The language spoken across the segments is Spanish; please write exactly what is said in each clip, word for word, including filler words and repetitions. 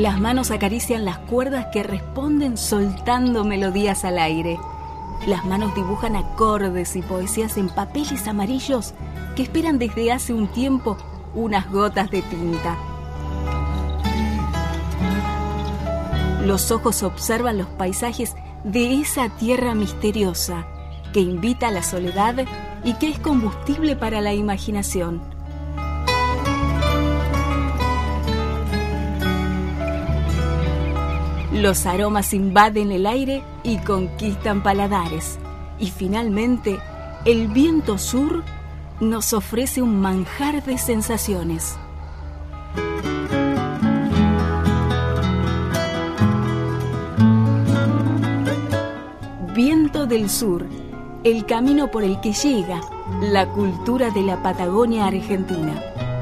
Las manos acarician las cuerdas que responden soltando melodías al aire. Las manos dibujan acordes y poesías en papeles amarillos que esperan desde hace un tiempo unas gotas de tinta. Los ojos observan los paisajes de esa tierra misteriosa que invita a la soledad y que es combustible para la imaginación. Los aromas invaden el aire y conquistan paladares. Y finalmente, el viento sur nos ofrece un manjar de sensaciones. Viento del Sur, el camino por el que llega la cultura de la Patagonia Argentina.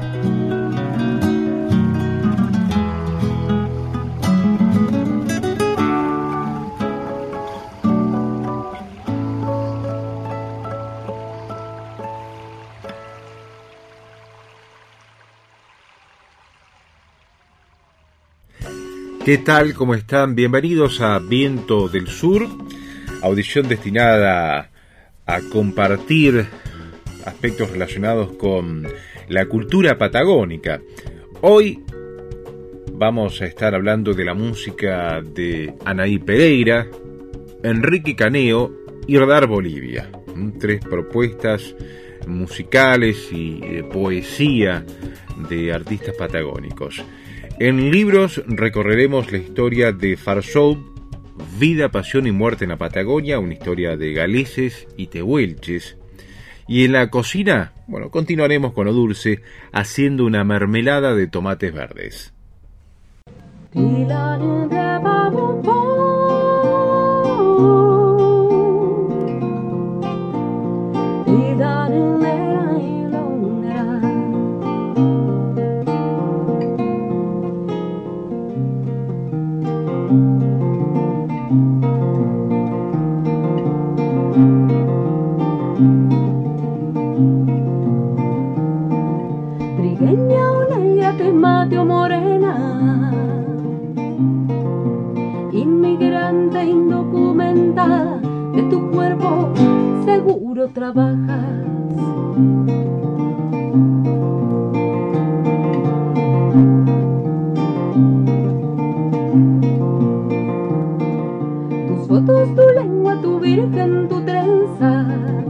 ¿Qué tal? ¿Cómo están? Bienvenidos a Viento del Sur, audición destinada a compartir aspectos relacionados con la cultura patagónica. Hoy vamos a estar hablando de la música de Anaí Pereira, Enrique Caneo y Radar Bolivia. Tres propuestas musicales y de poesía de artistas patagónicos. En libros recorreremos la historia de Farsou, Vida, Pasión y Muerte en la Patagonia, una historia de galeses y tehuelches. Y en la cocina, bueno, continuaremos con lo dulce, haciendo una mermelada de tomates verdes. Mateo Morena, inmigrante indocumentada, de tu cuerpo seguro trabajas. Tus fotos, tu lengua, tu virgen, tu trenza,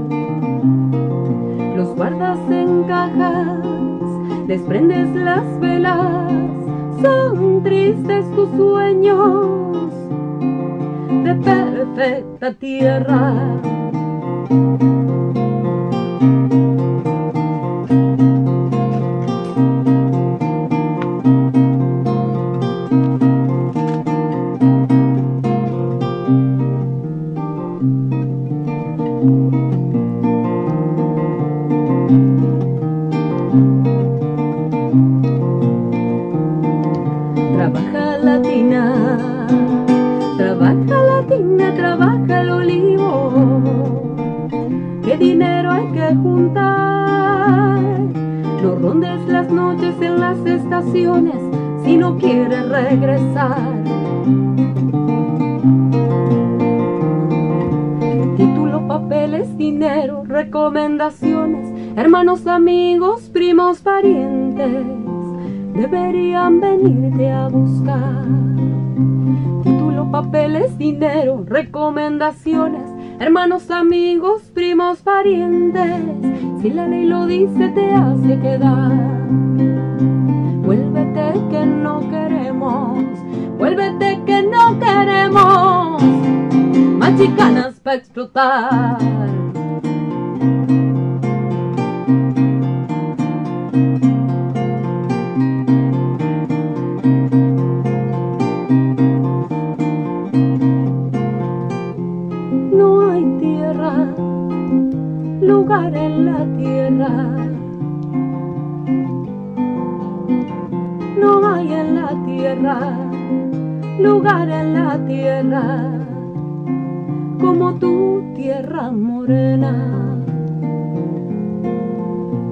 los guardas en cajas. Desprendes las velas, son tristes tus sueños de perfecta tierra. Si no quieres regresar, título, papeles, dinero, recomendaciones, hermanos, amigos, primos, parientes deberían venirte a buscar. Título, papeles, dinero, recomendaciones, hermanos, amigos, primos, parientes, si la ley lo dice te hace quedar. Vuélvete que no queremos, vuélvete que no queremos más chicanas para explotar. No hay tierra, lugar en la tierra. No hay en la tierra, lugar en la tierra, como tu tierra morena.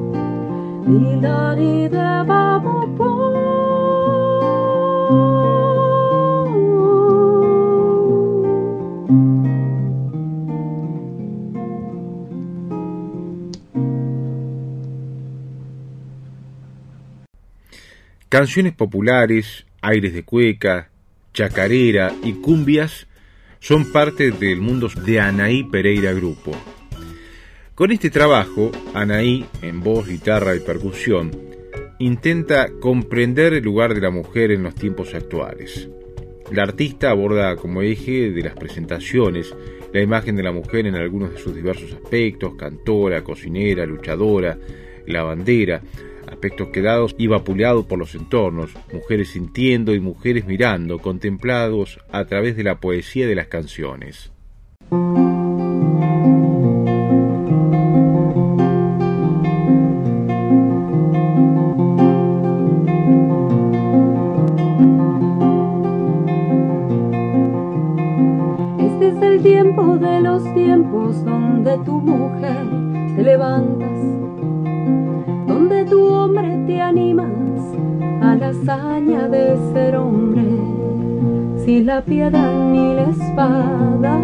Di da di da ba bo bo. Canciones populares, aires de cueca, chacarera y cumbias son parte del mundo de Anaí Pereira Grupo. Con este trabajo, Anaí, en voz, guitarra y percusión, intenta comprender el lugar de la mujer en los tiempos actuales. La artista aborda como eje de las presentaciones la imagen de la mujer en algunos de sus diversos aspectos: cantora, cocinera, luchadora, lavandera, aspectos quedados y vapuleados por los entornos, mujeres sintiendo y mujeres mirando, contemplados a través de la poesía de las canciones. Este es el tiempo de los tiempos donde tu mujer te levantas, donde tu hombre te animas a la hazaña de ser hombre, sin la piedra ni la espada.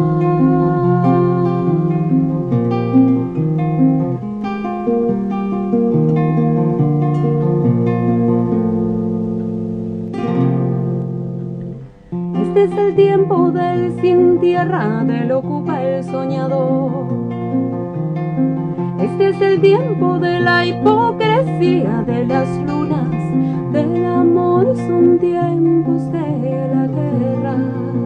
Este es el tiempo del sin tierra, del ocupa el soñador. Este es el tiempo de la hipocresía, de las lunas, del amor, son tiempos de la guerra,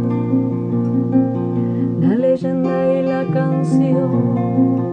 la leyenda y la canción.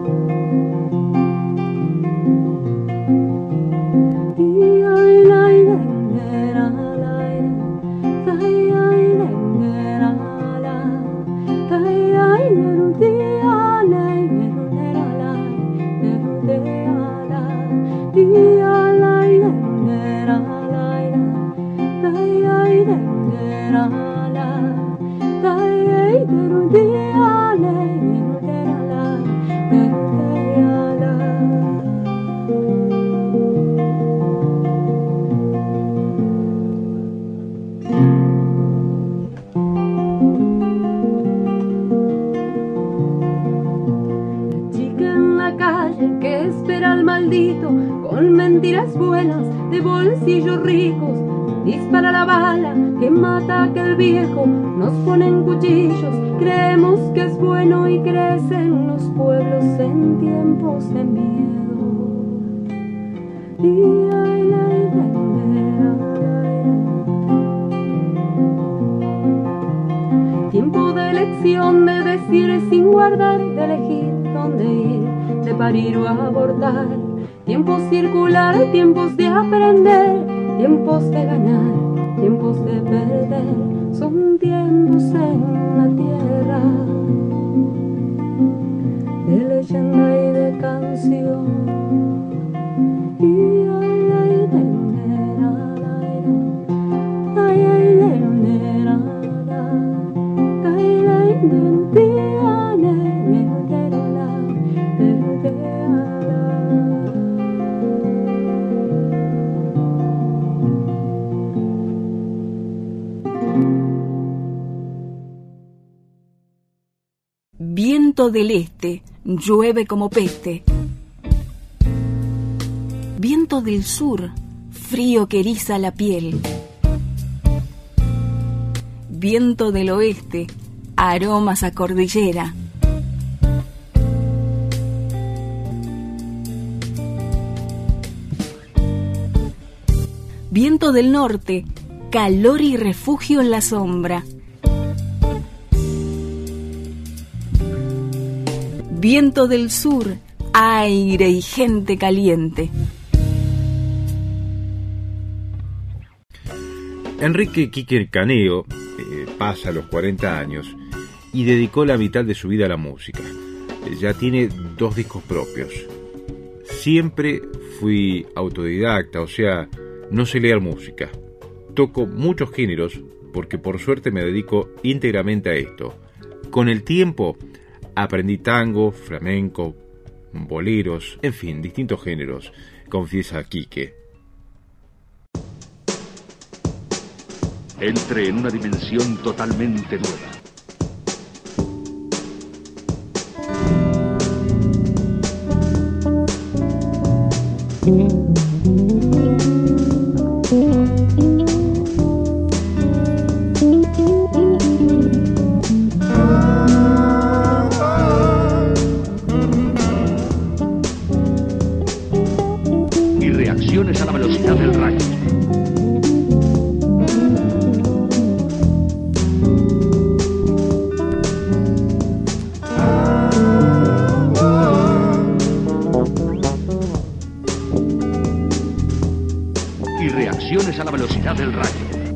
Con mentiras buenas de bolsillos ricos, dispara la bala que mata a aquel viejo. Nos ponen cuchillos, creemos que es bueno y crecen los pueblos en tiempos de miedo. Tiempo de elección, de decir sin guardar, de elegir dónde ir, de parir o abortar. Tiempos circular, tiempos de aprender, tiempos de ganar, tiempos de perder, son tiempos en la tierra, de leyenda y de canción. Viento del este, llueve como peste. Viento del sur, frío que eriza la piel. Viento del oeste, aromas a cordillera. Viento del norte, calor y refugio en la sombra. Viento del sur, aire y gente caliente. Enrique Quique Caneo eh, pasa los cuarenta años y dedicó la mitad de su vida a la música. Eh, ya tiene dos discos propios. Siempre fui autodidacta, o sea, no sé leer música. Toco muchos géneros porque por suerte me dedico íntegramente a esto. Con el tiempo aprendí tango, flamenco, boleros, en fin, distintos géneros, confiesa Quique. Entre en una dimensión totalmente nueva. viajes a la velocidad del rayo.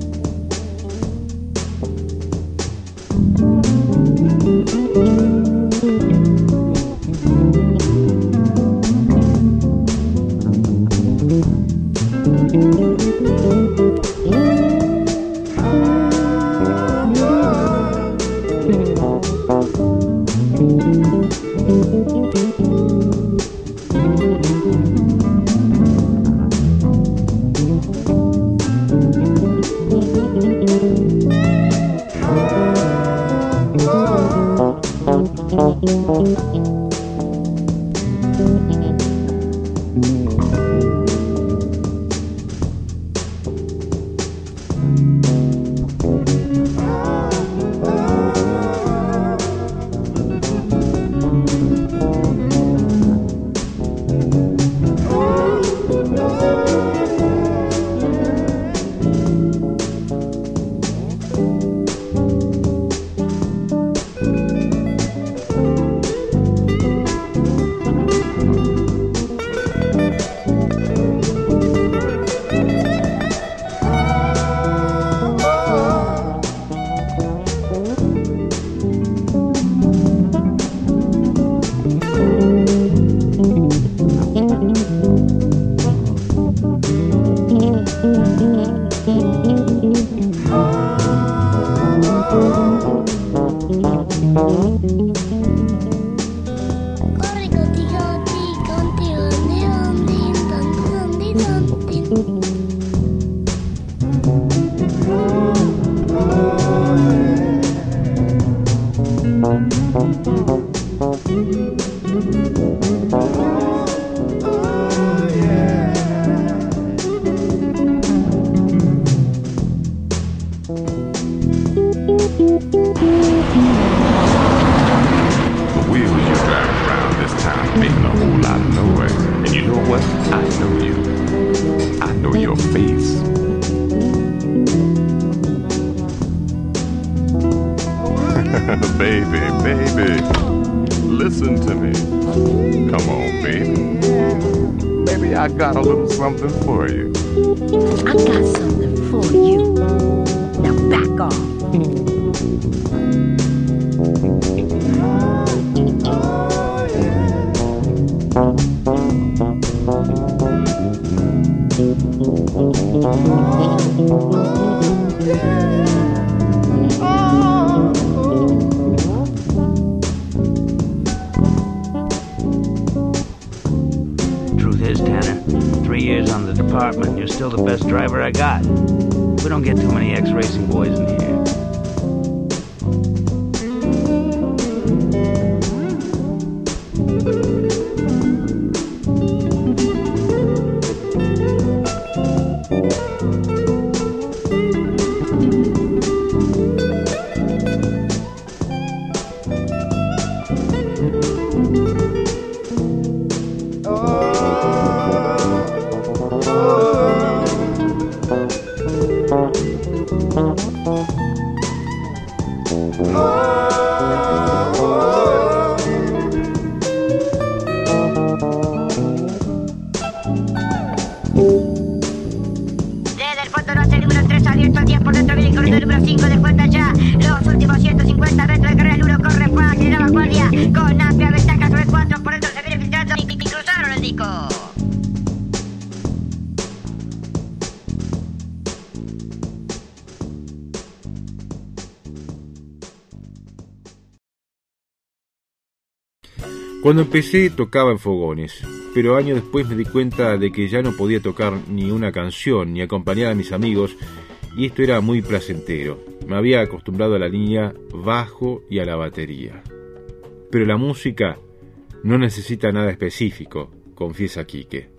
Cuando empecé tocaba en fogones, pero años después me di cuenta de que ya no podía tocar ni una canción ni acompañar a mis amigos, y esto era muy placentero. Me había acostumbrado a la línea bajo y a la batería. Pero la música no necesita nada específico, confiesa Quique.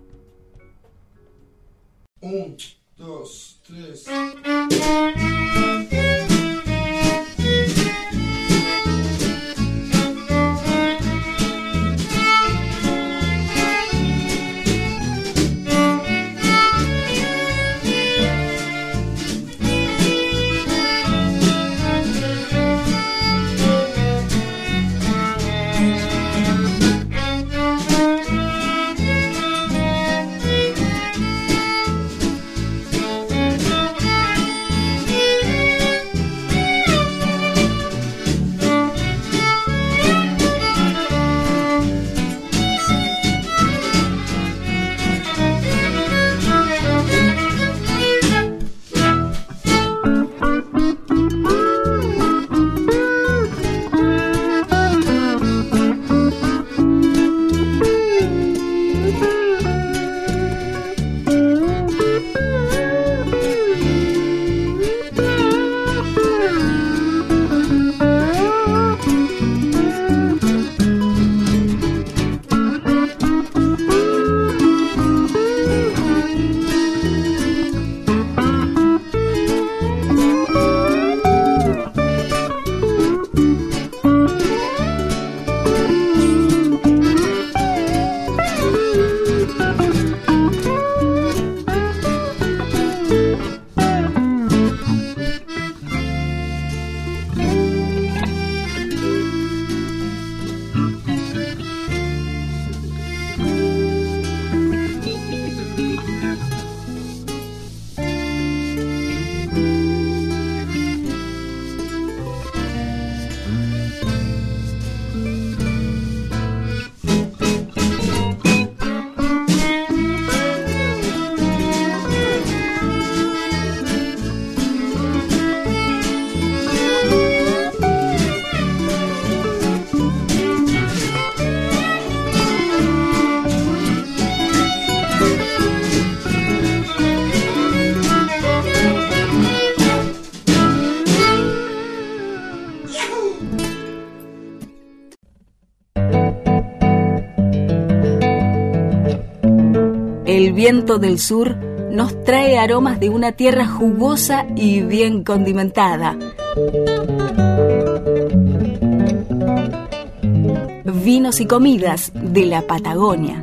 Un, dos, tres... el viento del sur nos trae aromas de una tierra jugosa y bien condimentada. Vinos y comidas de la Patagonia.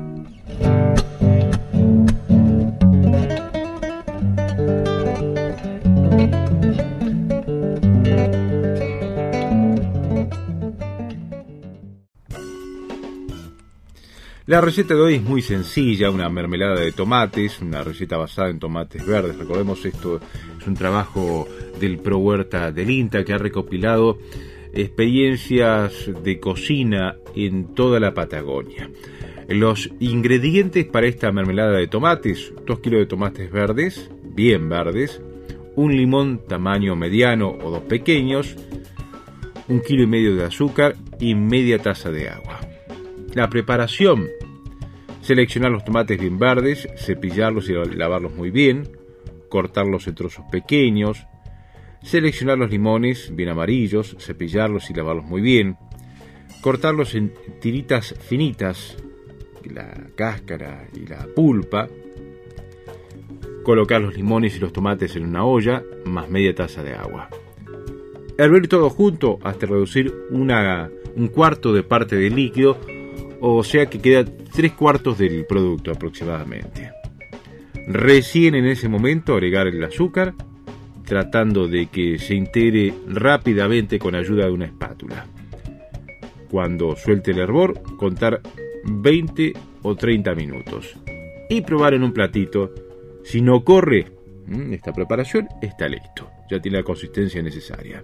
La receta de hoy es muy sencilla, una mermelada de tomates, una receta basada en tomates verdes. Recordemos, esto es un trabajo del Pro Huerta del INTA que ha recopilado experiencias de cocina en toda la Patagonia. Los ingredientes para esta mermelada de tomates: dos kilos de tomates verdes, bien verdes, un limón tamaño mediano o dos pequeños, un kilo y medio de azúcar y media taza de agua. La preparación: seleccionar los tomates bien verdes, cepillarlos y lavarlos muy bien, cortarlos en trozos pequeños, seleccionar los limones bien amarillos, cepillarlos y lavarlos muy bien, cortarlos en tiritas finitas, la cáscara y la pulpa, colocar los limones y los tomates en una olla, más media taza de agua. Hervir todo junto hasta reducir una, un cuarto de parte del líquido, o sea que queda tres cuartos del producto aproximadamente. Recién en ese momento agregar el azúcar, tratando de que se integre rápidamente con ayuda de una espátula. Cuando suelte el hervor, contar veinte o treinta minutos y probar en un platito. Si no corre, esta preparación está listo, ya tiene la consistencia necesaria.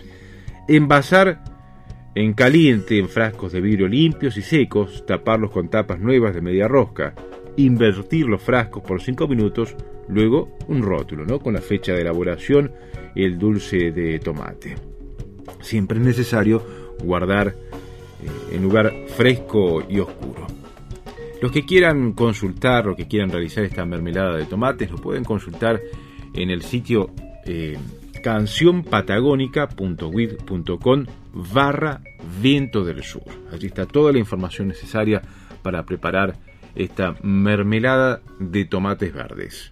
Envasar en caliente en frascos de vidrio limpios y secos, taparlos con tapas nuevas de media rosca, invertir los frascos por cinco minutos, luego un rótulo, ¿no?, con la fecha de elaboración y el dulce de tomate. Siempre es necesario guardar eh, en lugar fresco y oscuro. Los que quieran consultar, los que quieran realizar esta mermelada de tomates, lo pueden consultar en el sitio eh, cancionpatagónica.wid.com barra viento del sur. Allí está toda la información necesaria para preparar esta mermelada de tomates verdes.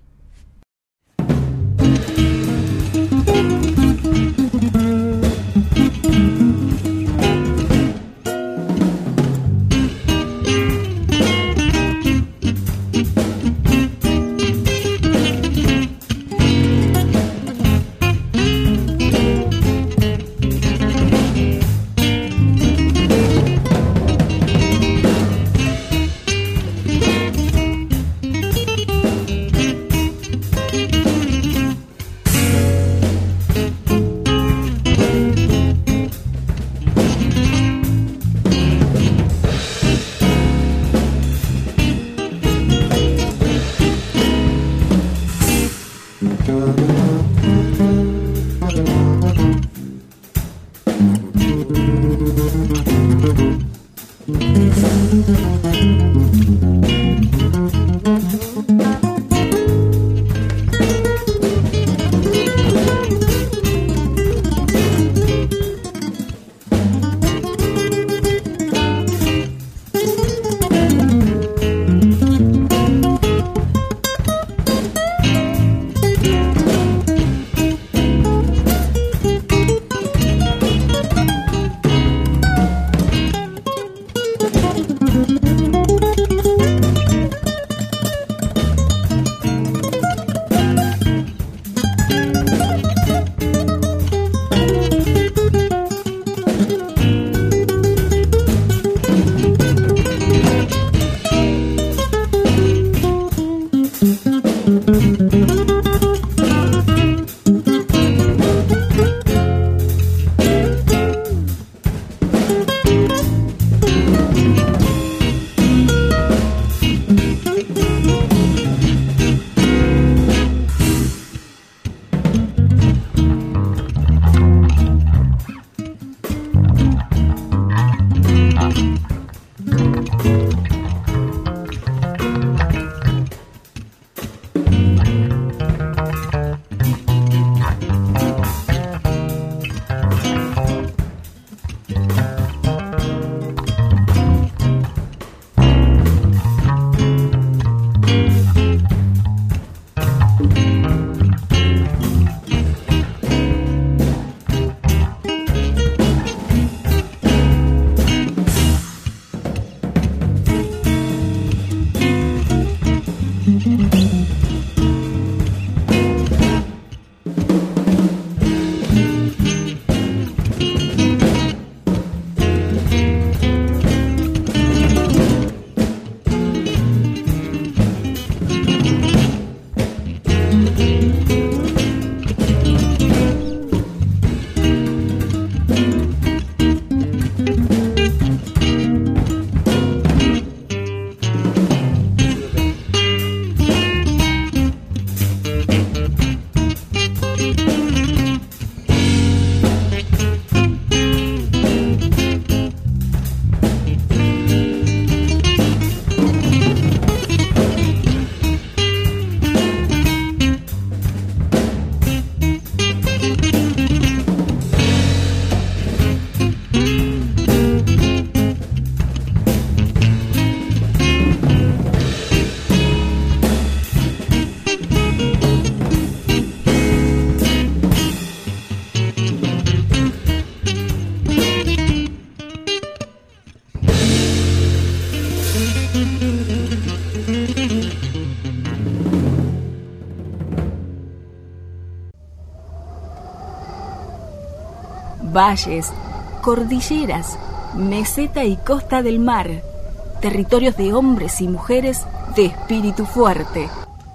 Valles, cordilleras, meseta y costa del mar, territorios de hombres y mujeres de espíritu fuerte.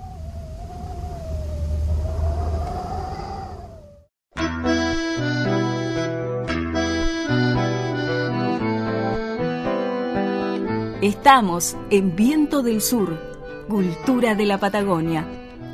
Estamos en Viento del Sur, cultura de la Patagonia.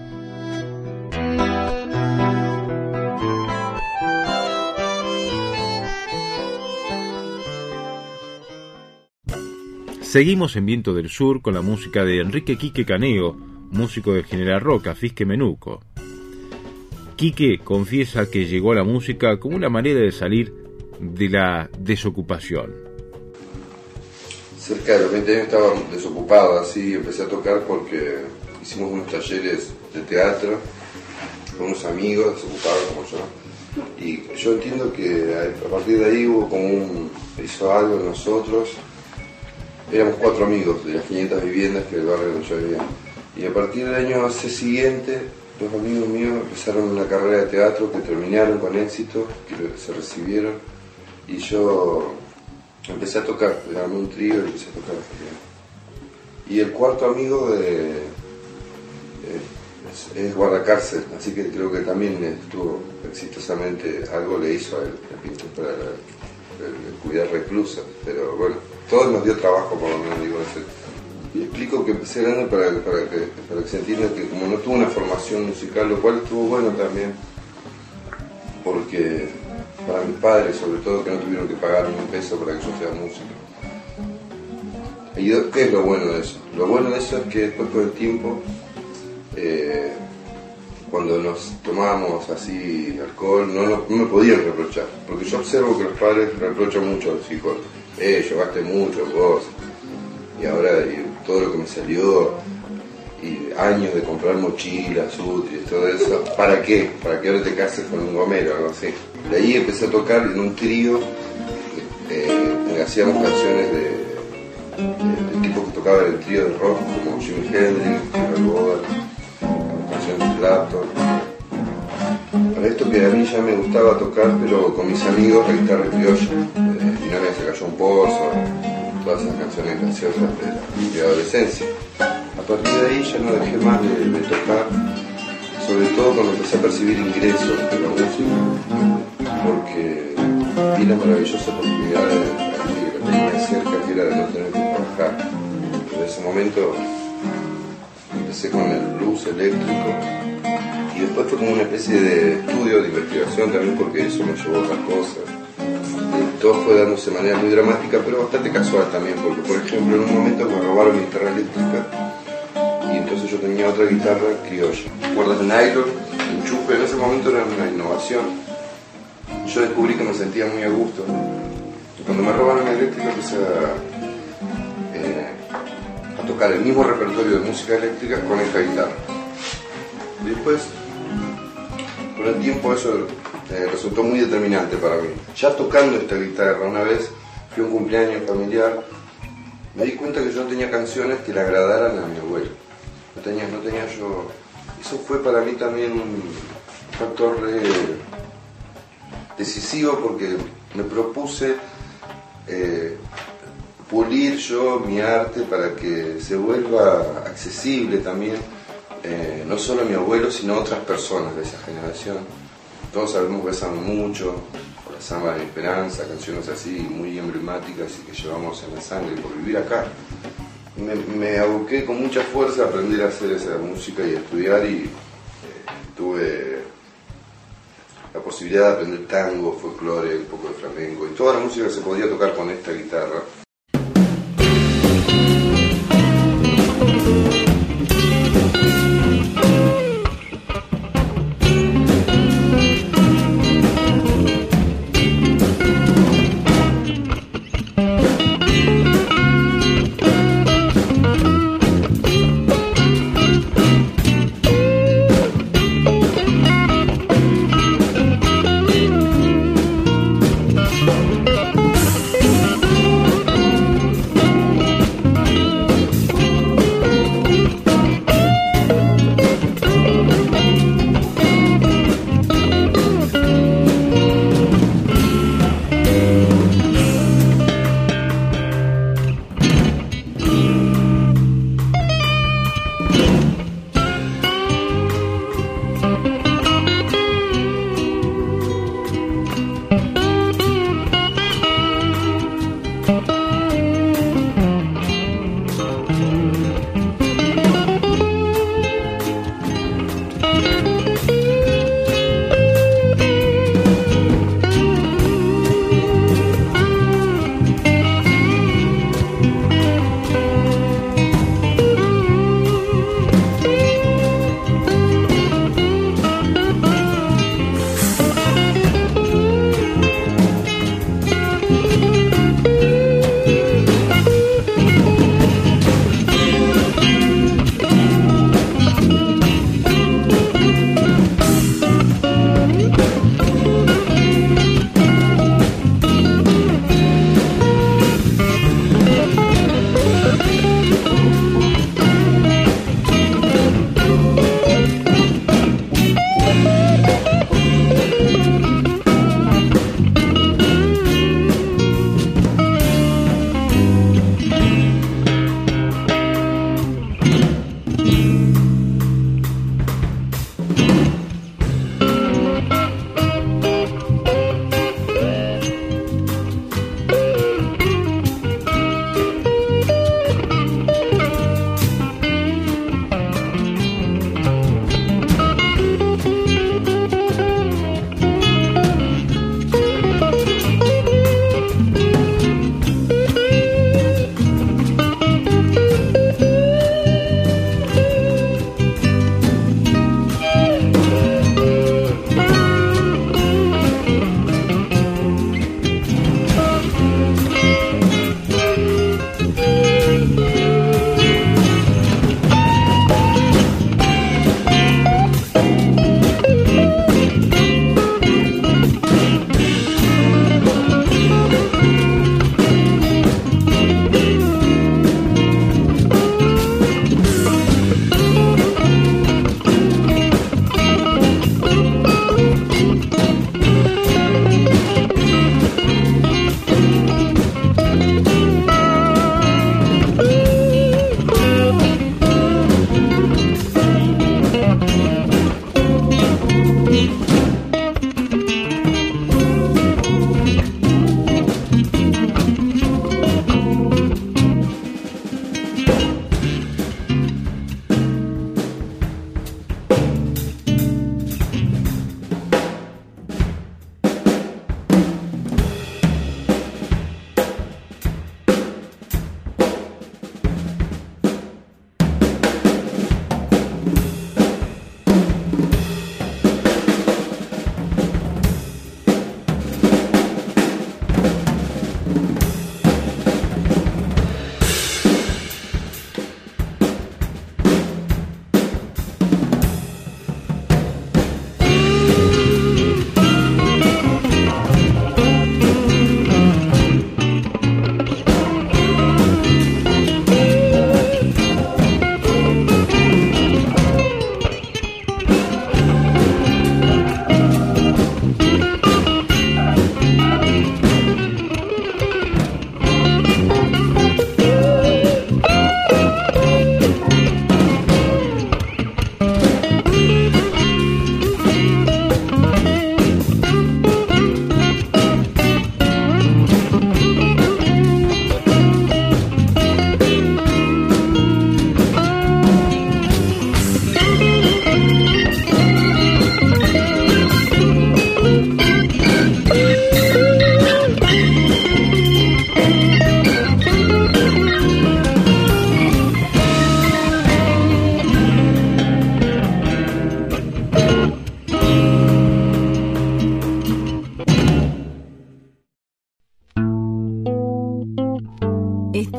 Seguimos en Viento del Sur con la música de Enrique Quique Caneo, músico de General Roca, Fisque Menuco. Quique confiesa que llegó a la música como una manera de salir de la desocupación. Cerca de los veinte años estaba desocupado, así empecé a tocar porque hicimos unos talleres de teatro con unos amigos desocupados como yo. Y yo entiendo que a partir de ahí hubo como un... hizo algo en nosotros. Éramos cuatro amigos de las quinientas viviendas que el barrio donde yo vivía. Y a partir del año siguiente, dos amigos míos empezaron una carrera de teatro que terminaron con éxito, que se recibieron. Y yo empecé a tocar, le armé un trío y empecé a tocar. Y el cuarto amigo de, es, es guardacárcel, así que creo que también estuvo exitosamente, algo le hizo a él, la pintura para el, el cuidar reclusas, pero bueno. Todos nos dio trabajo, por lo menos, digo, ese. Y explico que empecé grande para, para, que, para que se entienda que como no tuve una formación musical, lo cual estuvo bueno también, porque para mis padres, sobre todo, que no tuvieron que pagar ni un peso para que yo sea músico. ¿Y qué es lo bueno de eso? Lo bueno de eso es que después con el tiempo, eh, cuando nos tomábamos así alcohol, no, no, no me podían reprochar, porque yo observo que los padres reprochan mucho a los hijos. Eh, llevaste mucho vos, y ahora y todo lo que me salió, y años de comprar mochilas, útiles, todo eso, ¿para qué? ¿Para que ahora te cases con un gomero o algo así? De ahí empecé a tocar en un trío, eh, hacíamos canciones de, de, de tipos que tocaban en el trío de rock, como Jimi Hendrix, Charlie Bogan, canciones de Clapton. Para esto que a mí ya me gustaba tocar, pero con mis amigos, la guitarra criolla, eh, Mi novia se cayó un pozo, todas esas canciones graciosas de la, de la adolescencia. A partir de ahí ya no dejé más de, de tocar, sobre todo cuando empecé a percibir ingresos de la música, porque vi la maravillosa oportunidad de, de que la tenía cerca, que era de no tener que trabajar. En ese momento empecé con el blues eléctrico, y después fue como una especie de estudio, de investigación también, porque eso me llevó a otras cosas. Y todo fue dándose de manera muy dramática, pero bastante casual también, porque por ejemplo en un momento me robaron mi guitarra eléctrica, y entonces yo tenía otra guitarra criolla. Cuerdas de nylon, enchufe, en ese momento era una innovación. Yo descubrí que me sentía muy a gusto. Y cuando me robaron la eléctrica empecé a, eh, a tocar el mismo repertorio de música eléctrica con esta guitarra. Y después, con el tiempo eso eh, resultó muy determinante para mí. Ya tocando esta guitarra, una vez fui a un cumpleaños familiar, me di cuenta que yo no tenía canciones que le agradaran a mi abuelo. No tenía, no tenía yo... Eso fue para mí también un factor eh, decisivo, porque me propuse eh, pulir yo mi arte para que se vuelva accesible también. Eh, no solo a mi abuelo, sino a otras personas de esa generación. Todos sabemos que besan mucho, por la samba de la esperanza, canciones así muy emblemáticas y que llevamos en la sangre por vivir acá. Me, me aboqué con mucha fuerza a aprender a hacer esa música y a estudiar, y eh, tuve la posibilidad de aprender tango, folclore, un poco de flamenco y toda la música que se podía tocar con esta guitarra.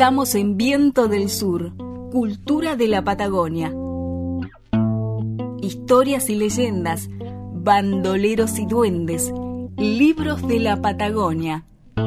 Estamos en Viento del Sur, cultura de la Patagonia. Historias y leyendas, bandoleros y duendes, libros de la Patagonia.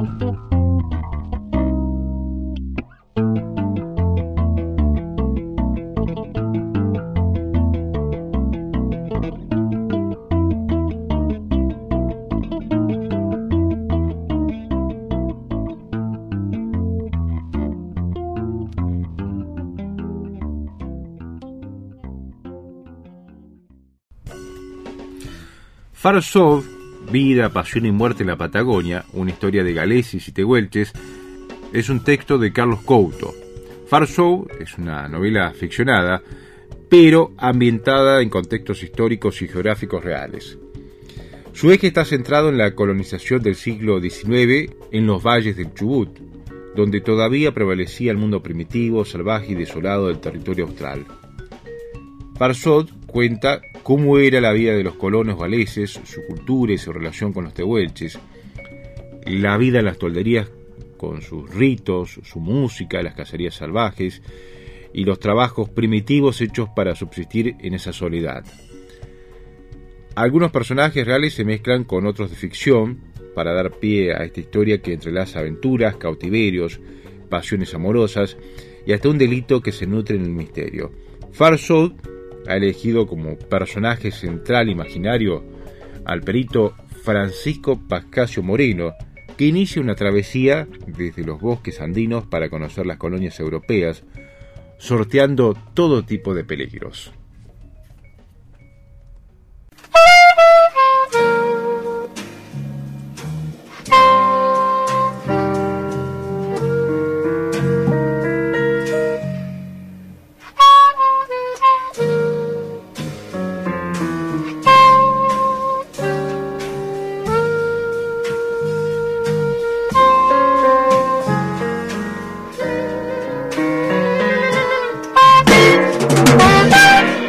Farsód, Vida, Pasión y Muerte en la Patagonia, una historia de galeses y tehuelches, es un texto de Carlos Couto. Farsód es una novela ficcionada, pero ambientada en contextos históricos y geográficos reales. Su eje está centrado en la colonización del siglo diecinueve en los valles del Chubut, donde todavía prevalecía el mundo primitivo, salvaje y desolado del territorio austral. Farsód cuenta cómo era la vida de los colonos galeses, su cultura y su relación con los tehuelches, la vida en las tolderías con sus ritos, su música, las cacerías salvajes y los trabajos primitivos hechos para subsistir en esa soledad. Algunos personajes reales se mezclan con otros de ficción para dar pie a esta historia que entrelaza aventuras, cautiverios, pasiones amorosas y hasta un delito que se nutre en el misterio. Farsód ha elegido como personaje central imaginario al perito Francisco Pascasio Moreno, que inicia una travesía desde los bosques andinos para conocer las colonias europeas, sorteando todo tipo de peligros. Bye.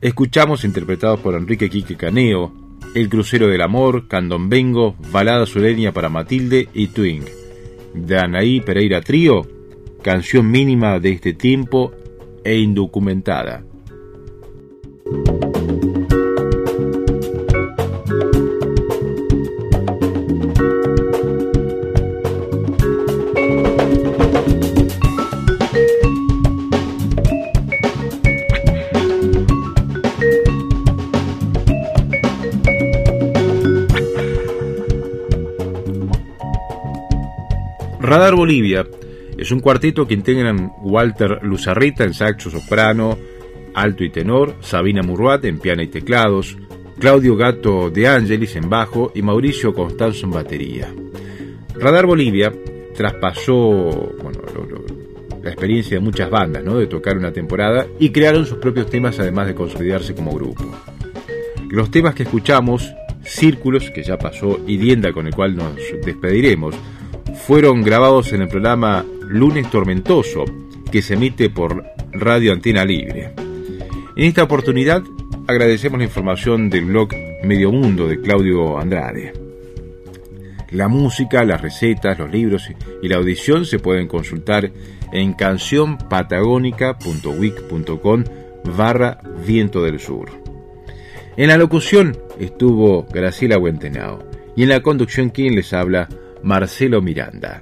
escuchamos interpretados por Enrique Quique Caneo, El Crucero del Amor, Candombengo, Balada Sureña para Matilde y Twing. De Anaí Pereira Trío, Canción Mínima de este Tiempo e Indocumentada. Radar Bolivia es un cuarteto que integran Walter Luzarreta en saxo soprano, alto y tenor, Sabina Murruat en piano y teclados, Claudio Gato de Angelis en bajo y Mauricio Constanzo en batería. Radar Bolivia traspasó bueno, lo, lo, la experiencia de muchas bandas, ¿no? De tocar una temporada y crearon sus propios temas además de consolidarse como grupo. Los temas que escuchamos, Círculos, que ya pasó, y Dienda, con el cual nos despediremos, fueron grabados en el programa Lunes Tormentoso, que se emite por Radio Antena Libre. En esta oportunidad agradecemos la información del blog Medio Mundo de Claudio Andrade. La música, las recetas, los libros y la audición se pueden consultar en cancionpatagónica.wix.com barra Viento del Sur. En la locución estuvo Graciela Huentenao y en la conducción quien les habla, Marcelo Miranda.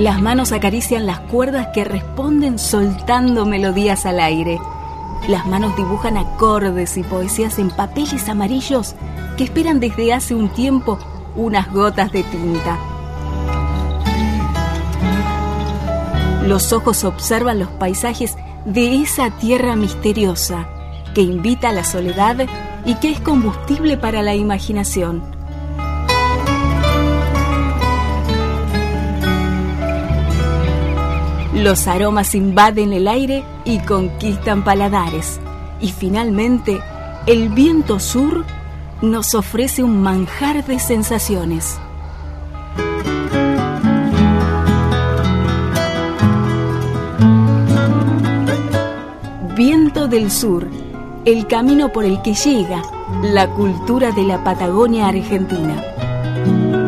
Las manos acarician las cuerdas que responden soltando melodías al aire. Las manos dibujan acordes y poesías en papeles amarillos que esperan desde hace un tiempo unas gotas de tinta. Los ojos observan los paisajes de esa tierra misteriosa que invita a la soledad y que es combustible para la imaginación. Los aromas invaden el aire y conquistan paladares. Y finalmente, el viento sur nos ofrece un manjar de sensaciones. Viento del Sur, el camino por el que llega la cultura de la Patagonia Argentina.